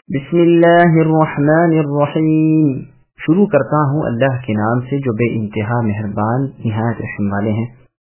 بسم اللہ الرحمن الرحیم۔ شروع کرتا ہوں اللہ کے نام سے جو بے انتہا مہربان نہایت رحم والے ہیں۔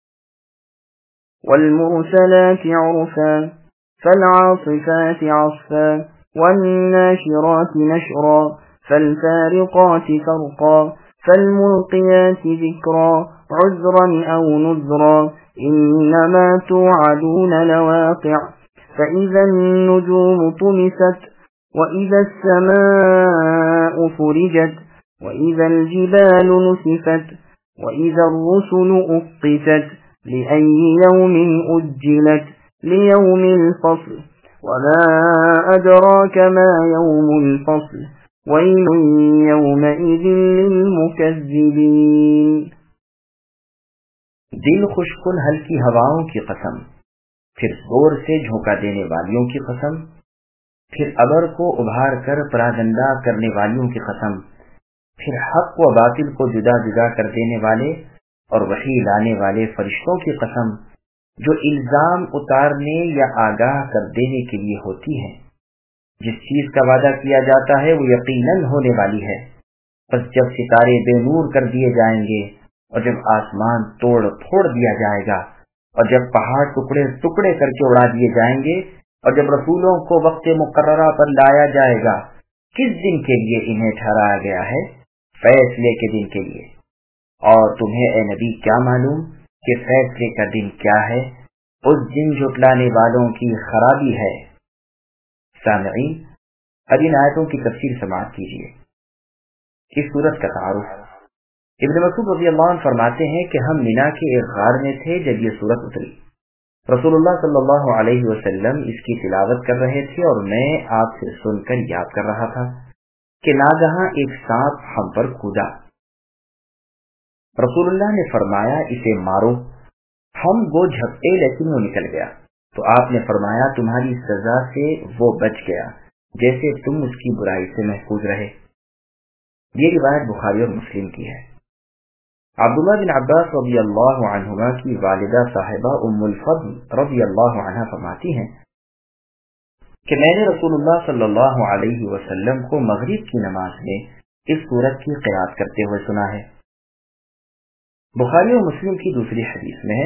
والمرسلات عرفا فالعاصفات عصفا والناشرات نشرا فالفارقات فرقا فالملقيات ذكرا عذرا أو نذرا إنما توعدون لواقع فإذا النجوم طمست وإذا السماء فرجت وإذا الجبال نسفت وإذا الرسل أقتت لأي يوم أجلت ليوم الفصل وما أدراك ما يوم الفصل ويل يومئذ للمكذبين۔ دل خوشکن ہلکی ہواؤں کی قسم، پھر زور سے جھونکا دینے والیوں کی قسم، پھر ابر کو ابھار کر پراگندہ کرنے والیوں کی قسم، پھر حق و باطل کو جدا جدا کر دینے والے اور وحی لانے والے فرشتوں کی قسم جو الزام اتارنے یا آگاہ کر دینے کے لیے ہوتی ہیں۔ جس چیز کا وعدہ کیا جاتا ہے وہ یقیناً ہونے والی ہے۔ پس جب ستارے بے نور کر دیے جائیں گے اور جب آسمان توڑ پھوڑ دیا جائے گا اور جب پہاڑ ٹکڑے ٹکڑے کر کے اڑا دیے جائیں گے اور جب رسولوں کو وقت مقررہ پر لایا جائے گا، کس دن کے لیے انہیں ٹھہرایا گیا ہے؟ فیصلے کے دن کے لیے۔ اور تمہیں اے نبی کیا معلوم کہ فیصلے کا دن کیا ہے؟ اس دن جھٹلانے والوں کی خرابی ہے۔ سامعین، اب ان آیتوں کی تفسیر سماعت کیجیے۔ اس سورت کا تعارف۔ ابن مسعود رضی اللہ عنہ فرماتے ہیں کہ ہم مینا کے ایک غار میں تھے جب یہ سورت اتری۔ رسول اللہ صلی اللہ علیہ وسلم اس کی تلاوت کر رہے تھے اور میں آپ سے سن کر یاد کر رہا تھا کہ ناگہاں ایک سانپ ہم پر کودا۔ رسول اللہ نے فرمایا اسے مارو۔ ہم وہ جھپٹے لیکن وہ نکل گیا، تو آپ نے فرمایا تمہاری سزا سے وہ بچ گیا جیسے تم اس کی برائی سے محفوظ رہے۔ یہ روایت بخاری اور مسلم کی ہے۔ عبداللہ بن عباس رضی اللہ عنہما کی والدہ صاحبہ ام الفضل رضی اللہ عنہ فرماتی ہیں کہ میں نے رسول اللہ صلی اللہ علیہ وسلم کو مغرب کی نماز میں اس سورت کی قرأت کرتے ہوئے سنا ہے۔ بخاری اور مسلم کی دوسری حدیث میں ہے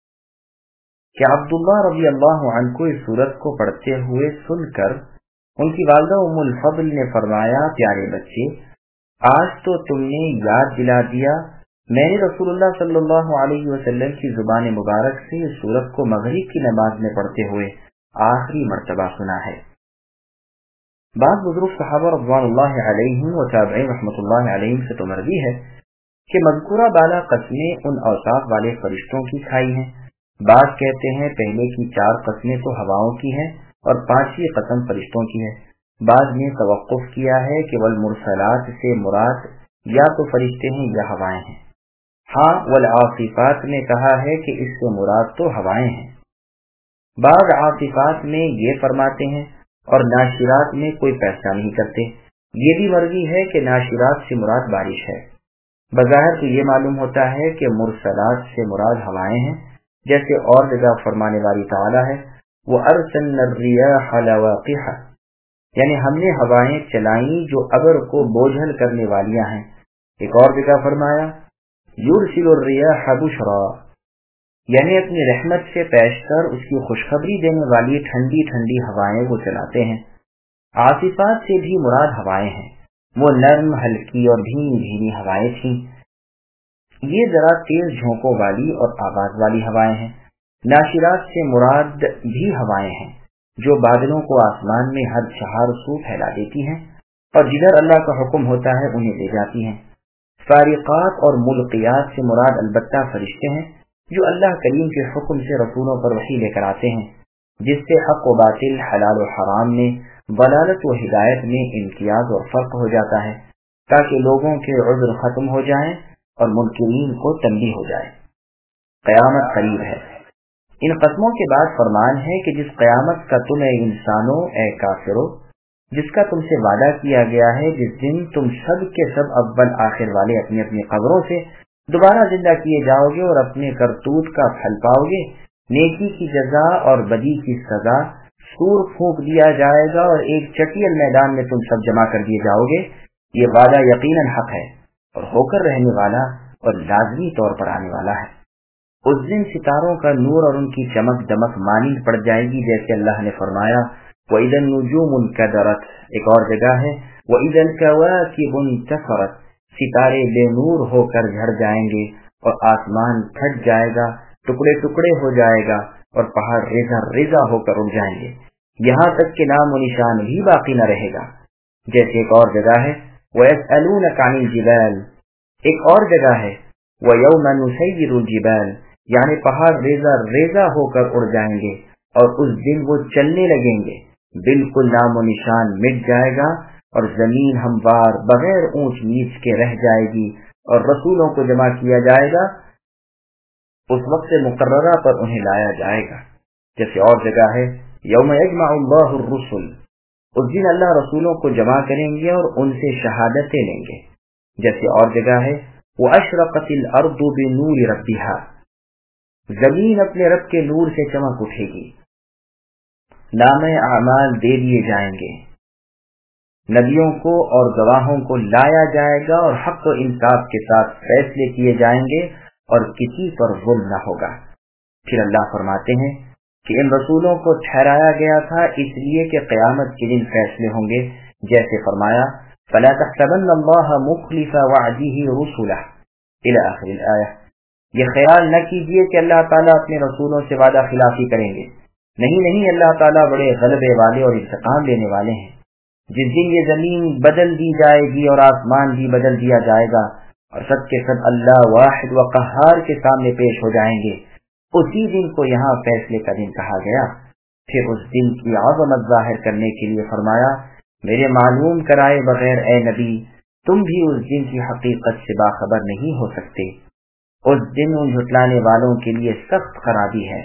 کہ عبداللہ رضی اللہ عنہ کو اس سورت کو پڑھتے ہوئے سن کر ان کی والدہ ام الفضل نے فرمایا پیارے بچے، آج تو تم نے یاد دلا دیا، میں نے رسول اللہ صلی اللہ علیہ وسلم کی زبان مبارک سے اس سورت کو مغرب کی نماز میں پڑھتے ہوئے آخری مرتبہ سنا ہے۔ بعض بزرگ صحابہ رضوان اللہ علیہم و تابعین رحمۃ اللہ علیہم سے تو مروی ہے کہ مذکورہ بالا قسمیں ان اوصاف والے فرشتوں کی کھائی ہیں۔ بعض کہتے ہیں پہلے کی 4 قسمیں تو ہواؤں کی ہیں اور 5ویں قسم فرشتوں کی ہے۔ بعض نے توقف کیا ہے کہ والمرسلات سے مراد یا تو فرشتے ہیں یا ہوائیں ہیں۔ ہاں والعاصفات میں کہا ہے کہ اس سے مراد تو ہوائیں ہیں۔ بعض عاصفات میں یہ فرماتے ہیں اور ناشرات میں کوئی فیصلہ نہیں کرتے۔ یہ بھی مروی ہے کہ ناشرات سے مراد بارش ہے۔ بظاہر تو یہ معلوم ہوتا ہے کہ مرسلات سے مراد ہوائیں ہیں، جیسے اور جگہ فرمانے والی تعالیٰ ہے وَأَرْسَلْنَا الرِّيَاحَ لَوَاقِحَ، یعنی ہم نے ہوائیں چلائیں جو ابر کو بوجھل کرنے والیاں ہیں۔ ایک اور جگہ فرمایا يُرْسِلُ الرِّيَاحَ بُشْرًا، یعنی اپنی رحمت سے پیش کر اس کی خوشخبری دینے والی ٹھنڈی ٹھنڈی ہوائیں وہ چلاتے ہیں۔ عاصفات سے بھی مراد ہوائیں ہیں، وہ نرم ہلکی اور دھیمی دھیمی ہوائیں تھیں۔ یہ ذرا تیز جھونکوں والی اور آواز والی ہوائیں ہیں۔ ناشرات سے مراد بھی ہوائیں ہیں جو بادلوں کو آسمان میں ہر چہار سو پھیلا دیتی ہیں اور جدھر اللہ کا حکم ہوتا ہے انہیں لے جاتی ہیں۔ فارقات اور ملقیات سے مراد البتہ فرشتے ہیں جو اللہ کریم کے حکم سے رسولوں پر وحی لے کر آتے ہیں، جس سے حق و باطل، حلال و حرام میں، ضلالت و ہدایت میں امتیاز اور فرق ہو جاتا ہے تاکہ لوگوں کے عذر ختم ہو جائیں اور منکرین کو تنبیہ ہو جائے۔ قیامت قریب ہے۔ ان قسموں کے بعد فرمان ہے کہ جس قیامت کا تم اے انسانوں، اے کافرو، جس کا تم سے وعدہ کیا گیا ہے، جس دن تم سب کے سب اول آخر والے اپنی اپنی قبروں سے دوبارہ زندہ کیے جاؤ گے اور اپنے کرتوت کا پھل پاؤ گے، نیکی کی جزا اور بدی کی سزا سور پھونک دیا جائے گا اور ایک چٹیل میدان میں تم سب جمع کر دیے جاؤ گے۔ یہ وعدہ یقیناً حق ہے اور ہو کر رہنے والا اور لازمی طور پر آنے والا ہے۔ اس دن ستاروں کا نور اور ان کی چمک دمک مانند پڑ جائے گی جیسے اللہ نے فرمایا وَإِذَا النُّجُومُ انْكَدَرَتْ۔ ایک اور جگہ ہے وَإِذَا الْكَوَاكِبُ انْتَثَرَتْ۔ ستارے بے نور ہو کر جھڑ جائیں گے اور آسمان پھٹ جائے گا، ٹکڑے ٹکڑے ہو جائے گا اور پہاڑ ریزہ ریزہ ہو کر اڑ جائیں گے، یہاں تک کہ نام و نشان بھی باقی نہ رہے گا۔ جیسے ایک اور جگہ ہے وَيَسْأَلُونَكَ عَنِ الْجِبَالِ۔ ایک اور جگہ ہے وَيَوْمَ نُسَيِّرُ الْجِبَالِ، یعنی پہاڑ ریزہ ریزہ ہو کر اڑ جائیں گے اور اس دن وہ چلنے لگیں گے، بالکل نام و نشان مٹ جائے گا اور زمین ہموار بغیر اونچ نیچ کے رہ جائے گی اور رسولوں کو جمع کیا جائے گا، اس وقت مقررہ پر انہیں لایا جائے گا۔ جیسے اور جگہ ہے یوم یجمع اللہ الرسل، اس دن اللہ رسولوں کو جمع کریں گے اور ان سے شہادتیں لیں گے۔ جیسے اور جگہ ہے وَأَشْرَقَتِ الْأَرْضُ بِنُورِ رَبِّهَا، زمین اپنے رب کے نور سے چمک اٹھے گی، نامہ اعمال دے دیے جائیں گے، نبیوں کو اور گواہوں کو لایا جائے گا اور حق و انصاف کے ساتھ فیصلے کیے جائیں گے اور کسی پر ظلم نہ ہوگا۔ پھر اللہ فرماتے ہیں کہ ان رسولوں کو ٹھہرایا گیا تھا اس لیے کہ قیامت کے دن فیصلے ہوں گے، جیسے فرمایا فَلَا تَحْسَبَنَّ اللَّهَ مُخْلِفَ وَعْدِهِ رُسُلَهُ إِلَى آخر الآیہ۔ یہ خیال نہ کیجیے کہ اللہ تعالیٰ اپنے رسولوں سے وعدہ خلافی کریں گے، نہیں، اللہ تعالیٰ بڑے غلبے والے اور انتقام لینے والے ہیں۔ جس دن یہ زمین بدل دی جائے گی اور آسمان بھی بدل دیا جائے گا اور سب کے سب اللہ واحد و قہار کے سامنے پیش ہو جائیں گے، اسی دن کو یہاں فیصلے کا دن کہا گیا۔ پھر اس دن کی عظمت ظاہر کرنے کے لیے فرمایا میرے معلوم کرائے بغیر اے نبی تم بھی اس دن کی حقیقت سے باخبر نہیں ہو سکتے، اس دن ان جھٹلانے والوں کے لیے سخت خرابی ہے۔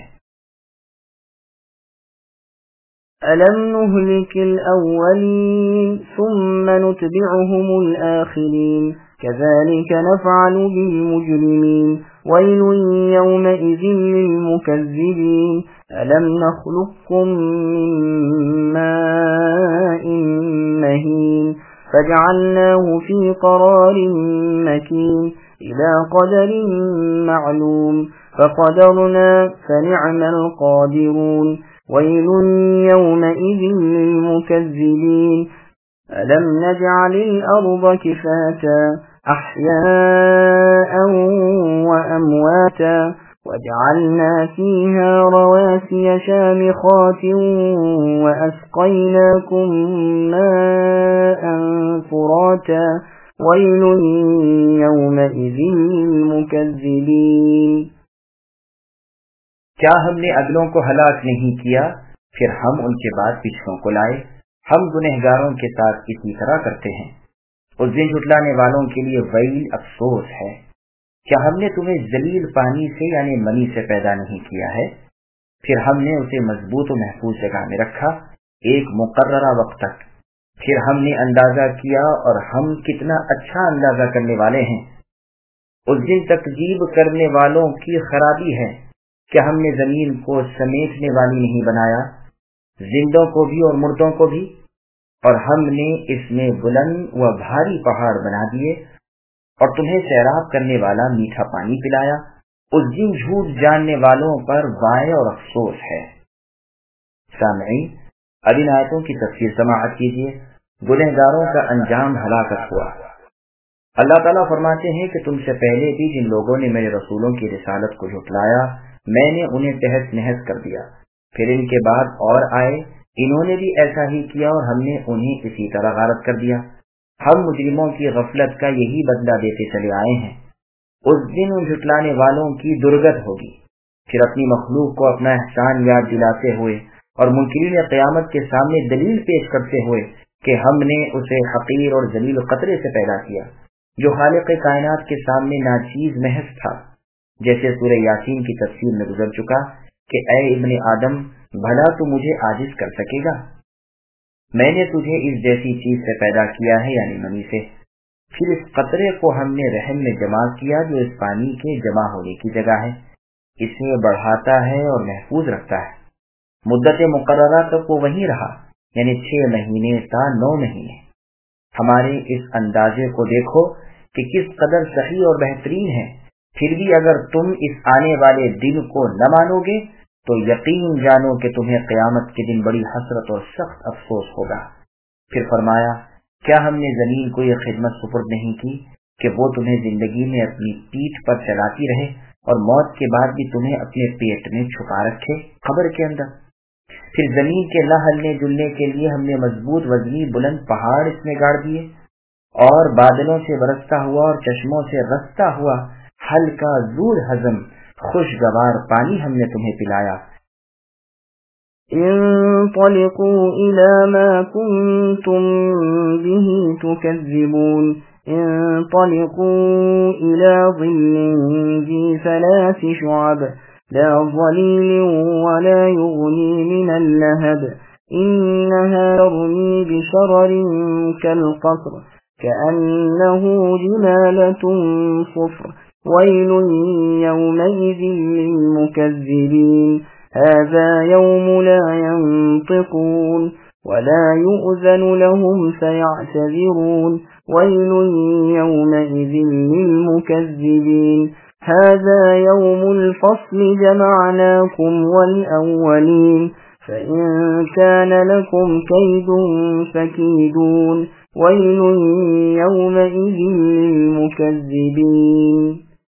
أَلَمْ نُهْلِكِ الْأَوَّلِينَ ثُمَّ نُتْبِعُهُمُ الْآخِرِينَ كَذَلِكَ نَفْعَلُ بِالْمُجْرِمِينَ وَيْلٌ يَوْمَئِذٍ لِّلْمُكَذِّبِينَ أَلَمْ نَخْلُقكُّم مِّن مَّاءٍ مَّهِينٍ فَجَعَلْنَاهُ فِي قَرَارٍ مَّكِينٍ إِلَى قَدَرٍ مَّعْلُومٍ فَقَدَرْنَا فَنِعْمَ الْقَادِرُونَ وَيْلٌ يَوْمَئِذٍ لِّلْمُكَذِّبِينَ أَلَمْ نَجْعَلِ الْأَرْضَ كِفَاتًا أَحْيَاءً وَأَمْوَاتًا وَجَعَلْنَا فِيهَا رَوَاسِيَ شَامِخَاتٍ وَأَسْقَيْنَاكُم مَّاءً فُرَاتًا وَيْلٌ يَوْمَئِذٍ لِّلْمُكَذِّبِينَ۔ کیا ہم نے اگلوں کو ہلاک نہیں کیا، پھر ہم ان کے بعد پچھلوں کو لائے؟ ہم گنہگاروں کے ساتھ اسی طرح کرتے ہیں۔ اس دن جھٹلانے والوں کے لیے ویل افسوس ہے۔ کیا ہم نے تمہیں ذلیل پانی سے یعنی منی سے پیدا نہیں کیا ہے؟ پھر ہم نے اسے مضبوط و محفوظ جگہ میں رکھا ایک مقررہ وقت تک، پھر ہم نے اندازہ کیا اور ہم کتنا اچھا اندازہ کرنے والے ہیں۔ اس دن تکذیب کرنے والوں کی خرابی ہے۔ کیا ہم نے زمین کو سمیٹنے والی نہیں بنایا، زندوں کو بھی اور مردوں کو بھی؟ اور ہم نے اس میں بلند و بھاری پہاڑ بنا دیے اور تمہیں سیراب کرنے والا میٹھا پانی پلایا۔ اس دن جھوٹ جاننے والوں پر وائے اور افسوس ہے۔ سامعین، اب ان آیتوں کی تفسیر سماعت کیجیے۔ گنہگاروں کا انجام ہلاکت ہوا۔ اللہ تعالیٰ فرماتے ہیں کہ تم سے پہلے بھی جن لوگوں نے میرے رسولوں کی رسالت کو جھٹلایا میں نے انہیں تہس نہس کر دیا، پھر ان کے بعد اور آئے، انہوں نے بھی ایسا ہی کیا اور ہم نے انہیں اسی طرح غارت کر دیا۔ ہم مجرموں کی غفلت کا یہی بدلہ دیتے چلے آئے ہیں۔ اس دن ان جھٹلانے والوں کی درگت ہوگی۔ پھر اپنی مخلوق کو اپنا احسان یاد دلاتے ہوئے اور منکرین قیامت کے سامنے دلیل پیش کرتے ہوئے کہ ہم نے اسے حقیر اور ذلیل قطرے سے پیدا کیا جو خالق کائنات کے سامنے ناچیز محض تھا، جیسے سورہ یاسین کی تفسیر میں گزر چکا کہ اے ابن آدم بھلا تو مجھے عاجز کر سکے گا؟ میں نے تجھے اس جیسی چیز سے پیدا کیا ہے یعنی منی سے، پھر اس قطرے کو ہم نے رحم میں جمع کیا جو اس پانی کے جمع ہونے کی جگہ ہے، اسے بڑھاتا ہے اور محفوظ رکھتا ہے۔ مدت مقررہ تک وہ وہیں رہا، یعنی 6 مہینے تا 9 مہینے۔ ہمارے اس اندازے کو دیکھو کہ کس قدر صحیح اور بہترین ہے۔ پھر بھی اگر تم اس آنے والے دن کو نہ مانو گے تو یقین جانو کہ تمہیں قیامت کے دن بڑی حسرت اور سخت افسوس ہوگا۔ پھر فرمایا، کیا ہم نے زمین کو یہ خدمت سپرد نہیں کی کہ وہ تمہیں زندگی میں اپنی پیٹھ پر چلاتی رہے اور موت کے بعد بھی تمہیں اپنے پیٹ میں چھپا رکھے قبر کے اندر؟ پھر زمین کے نہ ہلنے جلنے کے لیے ہم نے مضبوط وزنی بلند پہاڑ اس میں گاڑ دیے، اور بادلوں سے برستا ہوا اور چشموں سے رستا ہوا ہلکا زور ہضم خوشگوار پانی ہم نے تمہیں پلایا۔ انطلقوا إلى ما كنتم به تكذبون انطلقوا إلى ظل ذي 3 شعب لا ظليل ولا يغني من اللهب إنها ترمي بشرر كالقصر كأنه جمالة صفر ويل يومئذ للمكذبين هذا يوم لا ينطقون ولا يؤذن لهم فيعتذرون ويل يومئذ للمكذبين هذا يوم الفصل جمعناكم والأولين فإن كان لكم كيد فكيدون ويل يومئذ للمكذبين۔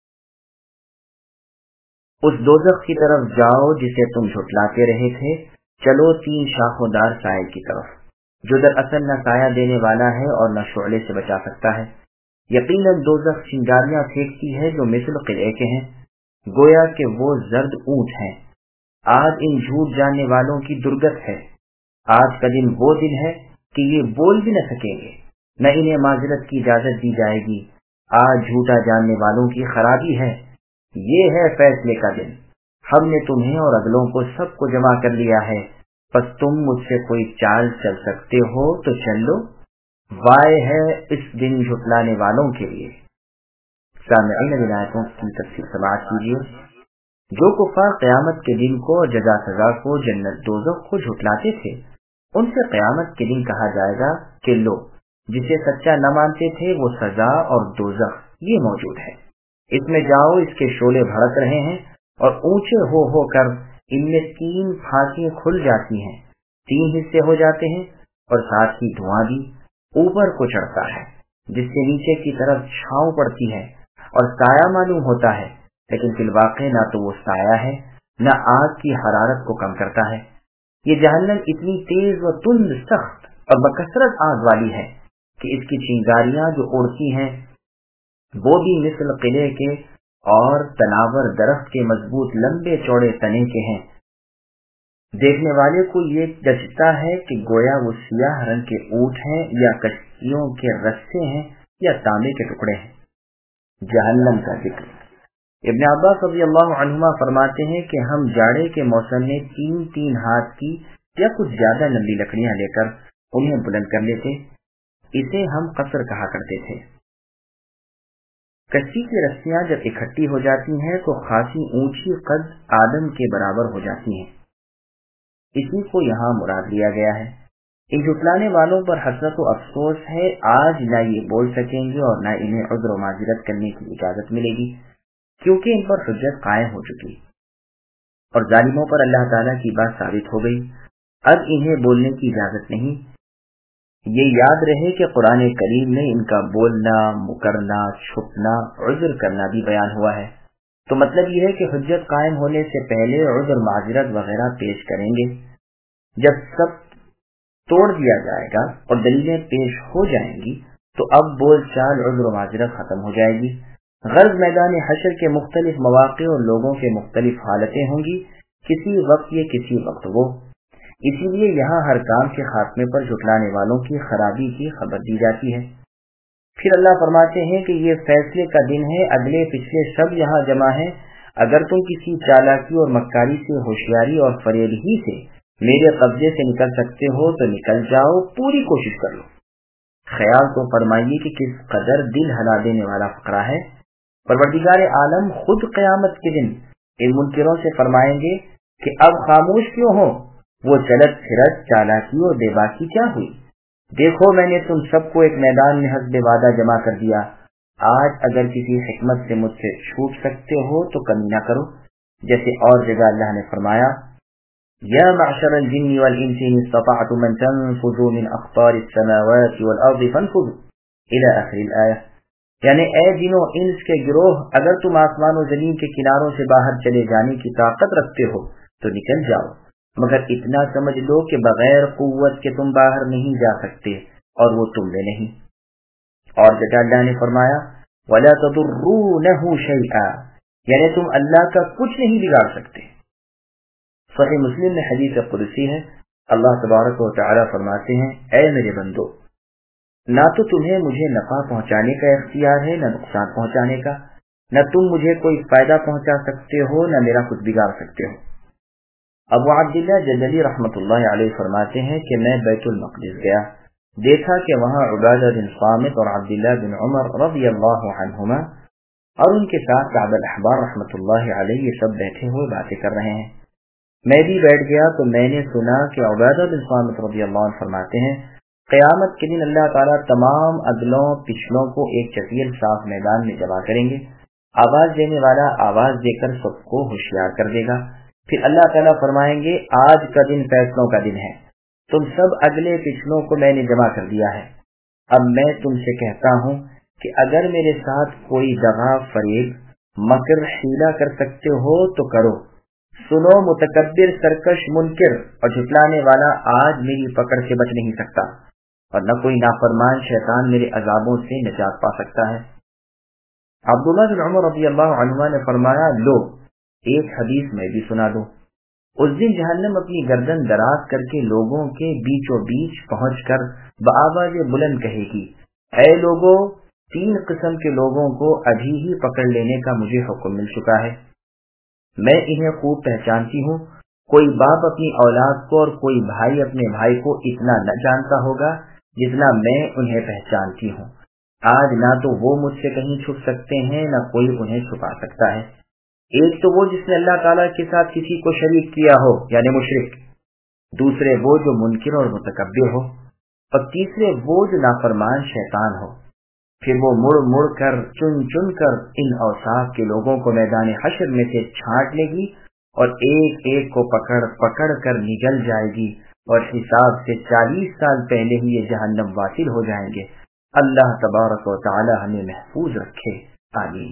اس دوزخ کی طرف جاؤ جسے تم جھٹلاتے رہے تھے، چلو 3 شاخودار سائے کی طرف، جو دراصل نہ سایہ دینے والا ہے اور نہ شعلے سے بچا سکتا ہے۔ یقیناً دوزخ چنگاریاں پھینکتی ہے جو مثل قلعے کے ہیں، گویا کہ وہ زرد اونٹ ہیں۔ آج ان جھوٹ جاننے والوں کی درگت ہے۔ آج کا دن وہ دن ہے کہ یہ بول بھی نہ سکیں گے، نہ انہیں معذرت کی اجازت دی جائے گی۔ آج جھوٹا جاننے والوں کی خرابی ہے۔ یہ ہے فیصلے کا دن۔ ہم نے تمہیں اور اگلوں کو سب کو جمع کر لیا ہے، پس تم مجھ سے کوئی چال چل سکتے ہو تو چل لو۔ وائے ہے اس دن جھٹلانے والوں کے لیے۔ سامعین اب آیتوں کی تفسیر سماعت کیجیے۔ جو کفار قیامت کے دن کو اور جزا سزا کو، جنت دوزخ کو جھٹلاتے تھے، ان سے قیامت کے دن کہا جائے گا کہ لو، جسے سچا نہ مانتے تھے وہ سزا اور دوزخ یہ موجود ہے، اس میں جاؤ۔ اس کے شعلے بھڑک رہے ہیں اور اونچے ہو کر ان میں 3 پھانسیاں کھل جاتی ہیں، 3 حصے ہو جاتے ہیں، اور ساتھ ہی دھواں بھی اوپر کو چڑھتا ہے، جس سے نیچے کی طرف چھاؤں پڑتی ہے اور سایہ معلوم ہوتا ہے، لیکن فی الواقع نہ تو وہ سایہ ہے نہ آگ کی حرارت کو کم کرتا ہے۔ یہ جہنم اتنی تیز و تند، سخت اور بکثرت آگ والی ہے کہ اس کی چنگاریاں جو اڑتی ہیں وہ بھی مثل قلعے کے اور تناور درخت کے مضبوط لمبے چوڑے تنے کے ہیں۔ دیکھنے والے کو یہ جچتا ہے کہ گویا وہ سیاہ رنگ کے اونٹ ہیں یا کشتیوں کے رستے ہیں یا تانبے کے ٹکڑے ہیں۔ جہنم کا ذکر۔ ابن عباس رضی اللہ عنہما فرماتے ہیں کہ ہم جاڑے کے موسم میں 3 ہاتھ کی یا کچھ زیادہ لمبی لکڑیاں لے کر انہیں بلند کر لیتے، اسے ہم قصر کہا کرتے تھے۔ کشتی کی رسیاں جب اکٹھی ہو جاتی ہیں تو خاصی اونچی قد آدم کے برابر ہو جاتی ہیں، اسی کو یہاں مراد لیا گیا ہے۔ ان جھٹلانے والوں پر حسرت و افسوس ہے، آج نہ یہ بول سکیں گے اور نہ انہیں عذر و معذرت کرنے کی اجازت ملے گی، کیونکہ ان پر حجت قائم ہو چکی اور ظالموں پر اللہ تعالیٰ کی بات ثابت ہو گئی۔ اب انہیں بولنے کی اجازت نہیں۔ یہ یاد رہے کہ قرآن کریم میں ان کا بولنا، مکرنا، چھپنا، عذر کرنا بھی بیان ہوا ہے، تو مطلب یہ ہے کہ حجت قائم ہونے سے پہلے عذر معذرت وغیرہ پیش کریں گے۔ جب سب توڑ دیا جائے گا اور دلیلیں پیش ہو جائیں گی تو اب بول چال، عذر و معذرت ختم ہو جائے گی۔ غرض میدان حشر کے مختلف مواقع اور لوگوں کے مختلف حالتیں ہوں گی، کسی وقت یہ کسی وقت وہ۔ اسی لیے یہاں ہر کام کے خاتمے پر جھٹلانے والوں کی خرابی کی خبر دی جاتی ہے۔ پھر اللہ فرماتے ہیں کہ یہ فیصلے کا دن ہے، اگلے پچھلے سب یہاں جمع ہیں، اگر تم کسی چالاکی اور مکاری سے، ہوشیاری اور فریب ہی سے میرے قبضے سے نکل سکتے ہو تو نکل جاؤ، پوری کوشش کر لو۔ خیال تو فرمائیے کہ کس قدر دل ہلا دینے والا فقرہ ہے۔ پروردگار عالم خود قیامت کے دن ان منکروں سے فرمائیں گے کہ اب خاموش کیوں ہو، وہ چلت پھرت چالاکی اور بے باکی کیا ہوئی؟ دیکھو میں نے تم سب کو ایک میدان میں حسب وعدہ جمع کر دیا، آج اگر کسی حکمت سے مجھ سے چھوٹ سکتے ہو تو کمی نہ کرو۔ جیسے اور جگہ اللہ نے فرمایا یا معشر الجن والانس ان استطعتم ان تنفذوا من اقطار السماوات والارض فانفذوا الى آخر الآیہ، یعنی اے جنوں انس کے گروہ، اگر تم آسمان و زمین کے کناروں سے باہر چلے جانے کی طاقت رکھتے ہو تو نکل جاؤ، مگر اتنا سمجھ لو کہ بغیر قوت کے تم باہر نہیں جا سکتے اور وہ تم میں نہیں۔ اور جگہ اللہ نے فرمایا وَلَا تَضُرُّونَهُ شَيْئًا، یعنی تم اللہ کا کچھ نہیں بگاڑ سکتے۔ صحیح مسلم میں حدیث قدسی ہے، اللہ تبارک و تعالی فرماتے ہیں اے میرے بندو، نہ تو تمہیں مجھے نفع پہنچانے کا اختیار ہے نہ نقصان پہنچانے کا، نہ تم مجھے کوئی فائدہ پہنچا سکتے ہو نہ میرا کچھ بگاڑ سکتے ہو۔ ابو عبداللہ جدلی رحمۃ اللہ علیہ فرماتے ہیں کہ میں بیت المقدس گیا، دیکھا کہ وہاں عبادہ بن صامت اور عبداللہ بن عمر رضی اللہ عنہما اور ان کے ساتھ کعب الاحبار رحمۃ اللہ علیہ یہ سب بیٹھے ہوئے باتیں کر رہے ہیں۔ میں بھی بیٹھ گیا تو میں نے سنا کہ عبادہ بن صامت رضی اللہ عنہ فرماتے ہیں قیامت کے دن اللہ تعالیٰ تمام اگلوں پچھلوں کو ایک چٹیل صاف میدان میں جمع کریں گے، آواز دینے والا آواز دے کر سب کو ہوشیار کر دے گا، پھر اللہ تعالیٰ فرمائیں گے آج کا دن فیصلوں کا دن ہے، تم سب اگلے پچھلوں کو میں نے جمع کر دیا ہے، اب میں تم سے کہتا ہوں کہ اگر میرے ساتھ کوئی دغا فریب مکر حیلہ کر سکتے ہو تو کرو، سنو متکبر سرکش منکر اور جھٹلانے والا آج میری پکڑ سے بچ نہیں سکتا، اور نہ کوئی نافرمان شیطان میرے عذابوں سے نجات پا سکتا ہے۔ عبداللہ بن عمر رضی اللہ عنہ نے فرمایا لو ایک حدیث میں بھی سنا دو، اس دن جہنم اپنی گردن دراز کر کے لوگوں کے بیچوں بیچ پہنچ کر بآواز بلند کہے گی اے لوگوں، 3 قسم کے لوگوں کو ابھی ہی پکڑ لینے کا مجھے حکم مل چکا ہے، میں انہیں خوب پہچانتی ہوں، کوئی باپ اپنی اولاد کو اور کوئی بھائی اپنے بھائی کو اتنا نہ جانتا ہوگا جتنا میں انہیں پہچانتی ہوں، آج نہ تو وہ مجھ سے کہیں چھپ سکتے ہیں نہ کوئی انہیں چھپا سکتا ہے، ایک تو وہ جس نے اللہ تعالیٰ کے ساتھ کسی کو شریک کیا ہو یعنی مشرک، دوسرے وہ جو منکر اور متکبر ہو، اور تیسرے وہ جو نافرمان شیطان ہو، پھر وہ مڑ مڑ کر چن چن کر ان اوصاف کے لوگوں کو میدان حشر میں سے چھانٹ لے گی اور ایک ایک کو پکڑ پکڑ کر نگل جائے گی، اور حساب سے 40 سال پہلے ہی یہ جہنم واصل ہو جائیں گے۔ اللہ تبارک و تعالی ہمیں محفوظ رکھے، آمین۔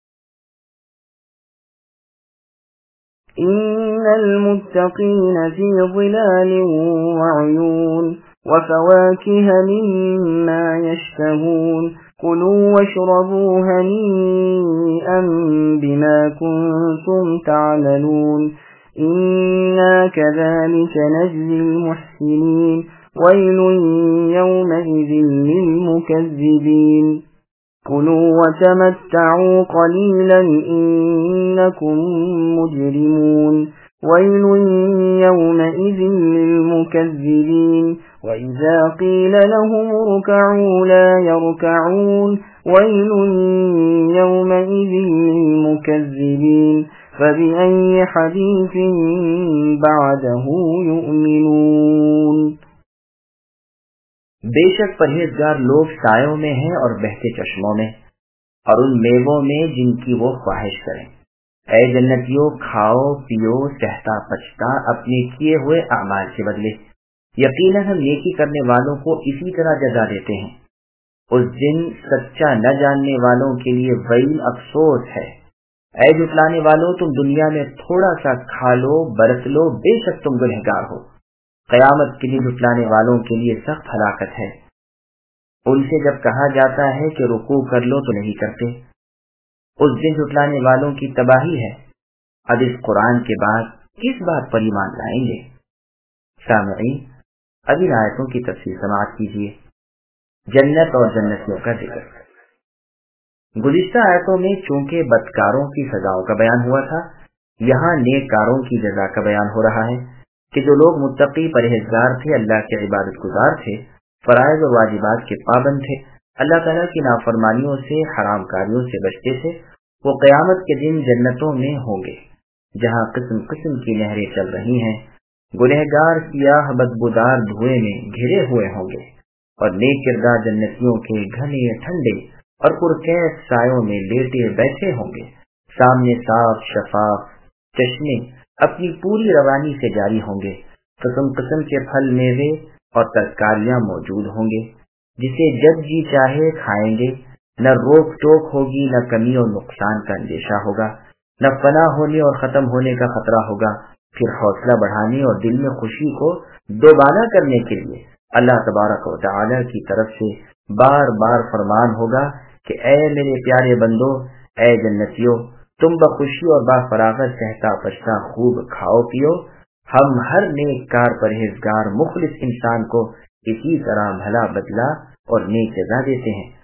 إن المتقين في ظلال وعيون وفواكه مما يشتهون كلوا واشربوا هنيئا بما كنتم تعملون إنا كذلك نجزي المحسنين ويل يومئذ للمكذبين كلوا وتمتعوا قليلا إنكم مجرمون ويل يومئذ للمكذبين وإذا قيل لهم اركعوا لا يركعون ويل يومئذ للمكذبين فبأي حديث بعده يؤمنون۔ بے شک پرہیزگار لوگ سایوں میں ہیں اور بہتے چشموں میں اور ان میووں میں جن کی وہ خواہش کریں، اے جنتیوں کھاؤ پیو سہتا پچتا اپنے کیے ہوئے اعمال کے بدلے، یقیناً ہم نیکی کرنے والوں کو اسی طرح جزا دیتے ہیں۔ اس دن سچا نہ جاننے والوں کے لیے ویل افسوس ہے، اے جھٹلانے والوں تم دنیا میں تھوڑا سا کھا لو برت لو، بے شک تم گنہگار ہو، قیامت کے لیے جھٹلانے والوں کے لیے سخت ہلاکت ہے۔ ان سے جب کہا جاتا ہے کہ رکوع کر لو تو نہیں کرتے، اس دن جھٹلانے والوں کی تباہی ہے۔ اب اس قرآن کے بعد کس بات پر ایمان لائیں گے؟ سامعین، اب ان آیتوں کی تفسیر سماعت کیجیے۔ جنت اور جنتیوں کا ذکر۔ گزشتہ آیتوں میں چونکہ بدکاروں کی سزاؤں کا بیان ہوا تھا، یہاں نیک کاروں کی جزا کا بیان ہو رہا ہے کہ جو لوگ متقی پرہیزگار تھے، اللہ کے عبادت گزار تھے، فرائض اور واجبات کے پابند تھے، اللہ تعالیٰ کی نافرمانیوں سے حرام کاریوں سے بچتے تھے، وہ قیامت کے دن جنتوں میں ہوں گے جہاں قسم قسم کی نہریں چل رہی ہیں، गुनहगार सियाह बदबूदार धुएं में घिरे हुए होंगे और नेक किरदार जन्नतियों के घने ठंडे और पुरकैफ सायों में लेटे बैठे होंगे। सामने साफ शफाफ चश्मे अपनी पूरी रवानी से जारी होंगे। किस्म किस्म के फल मेवे और तरकारियां मौजूद होंगे, जिसे जब जी चाहे खाएंगे। न रोक टोक होगी, न कमी और नुकसान का अंदेशा होगा, न फना होने और खत्म होने का खतरा होगा। फिर हौसला बढ़ाने और दिल में खुशी को दोबारा करने के लिए अल्लाह तबारक व तआला की तरफ से बार बार फरमान होगा कि ऐ मेरे प्यारे बंदो, ऐ जन्नतियों, तुम बखुशी और बाफरागत सहता पछता खूब खाओ पियो। हम हर नेककार परहेजगार मुखलिस इंसान को इसी तरह भला बदला और नेक जज़ा देते हैं।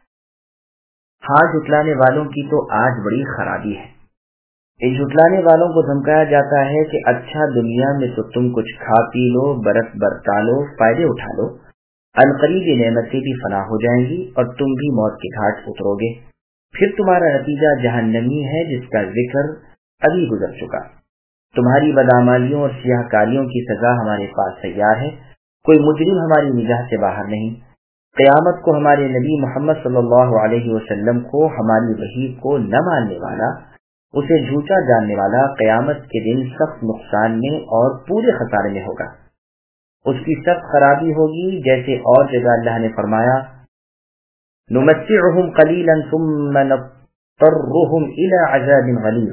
हाथ जुटलाने वालों की तो आज बड़ी खराबी है। इन जुटलाने वालों को धमकाया जाता है कि अच्छा दुनिया में तो तुम कुछ खा पी लो, बरस बरता लो, फायदे उठा लो, अनकरीब ये नेमतें भी फना हो जाएंगी और तुम भी मौत के घाट उतरोगे। फिर तुम्हारा नतीजा जहन्नमी है, जिसका जिक्र अभी गुजर चुका। तुम्हारी बदामालियों और सियाहकारियों की सजा हमारे पास तैयार है। कोई मुजरिम हमारी निगाह से बाहर नहीं। क़यामत को हमारे नबी मोहम्मद सल्लल्लाहु अलैहि वसल्लम को, हमारी वही को न मानने वाला, उसे झूठा जानने वाला क़यामत के दिन सख्त नुकसान में और पूरे खसारे में होगा। उसकी सख्त खराबी होगी, जैसे और जगह अल्लाह ने फरमाया, नुमत्तिउहुम क़लीलन सुम्मा नज़्तरुहुम इला अज़ाबिन गलीज़।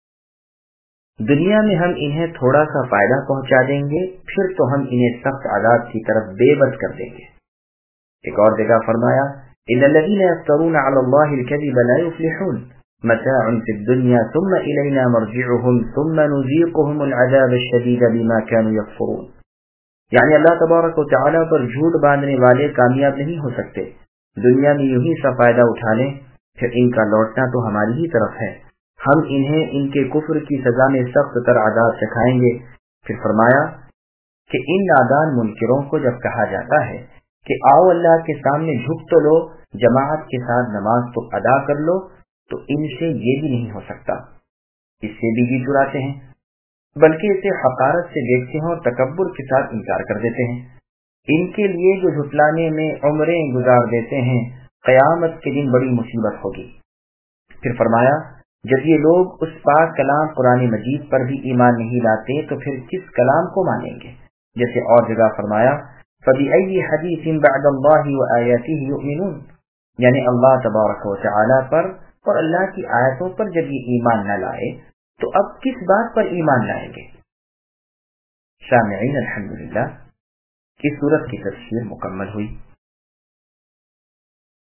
दुनिया में हम इन्हें थोड़ा सा फायदा पहुंचा देंगे, फिर तो हम इन्हें सख्त अज़ाब की तरफ बेबस कर देंगे। एक और जगह फरमाया, इन्नल्लज़ीना यफ्तरून अलल्लाहिल कज़िब ला युफ्लिहून मताउन फिद दुनिया सुम्मा इलैना मर्जिउहुम सुम्मा नुज़ीक़ुहुमुल अज़ाब अश्शदीद बिमा कानू यकफुरून। यानी अल्लाह तबारक व तआला पर झूठ बांधने वाले कामयाब नहीं हो सकते। दुनिया में यूं ही सा फायदा उठा लें, फिर इनका लौटना तो हमारी ही तरफ है। हम इन्हें इनके कुफ्र की सजा में सख्त तर अज़ाब चखाएंगे। फिर फरमाया कि इन नादान मुनकिरों को जब कहा जाता है कि आओ अल्लाह के सामने झुक तो लो, जमाअत के साथ नमाज तो अदा कर लो, तो इनसे ये भी नहीं हो सकता। इससे भी जी चुराते हैं, बल्कि इसे हकारत से देखते हैं और तकब्बुर के साथ इनकार कर देते हैं। इनके लिए जो झुटलाने में उम्रें गुजार देते हैं, क़यामत के दिन बड़ी मुसीबत होगी। फिर फरमाया, जब ये लोग उस पाक कलाम कुरान मजीद पर भी ईमान नहीं लाते, तो फिर किस कलाम को मानेंगे। जैसे और जगह फरमाया, फ़बिअय्यि हदीसिन बअदल्लाहि व आयातिहि युमिनून। यानी अल्लाह तबारक व तआला पर और अल्लाह की आयतों पर जब ये ईमान न लाए, तो अब किस बात पर ईमान लाएंगे। सामिईन, अल्हम्दुलिल्लाह, इस सूरत की तफसीर मुकम्मल हुई।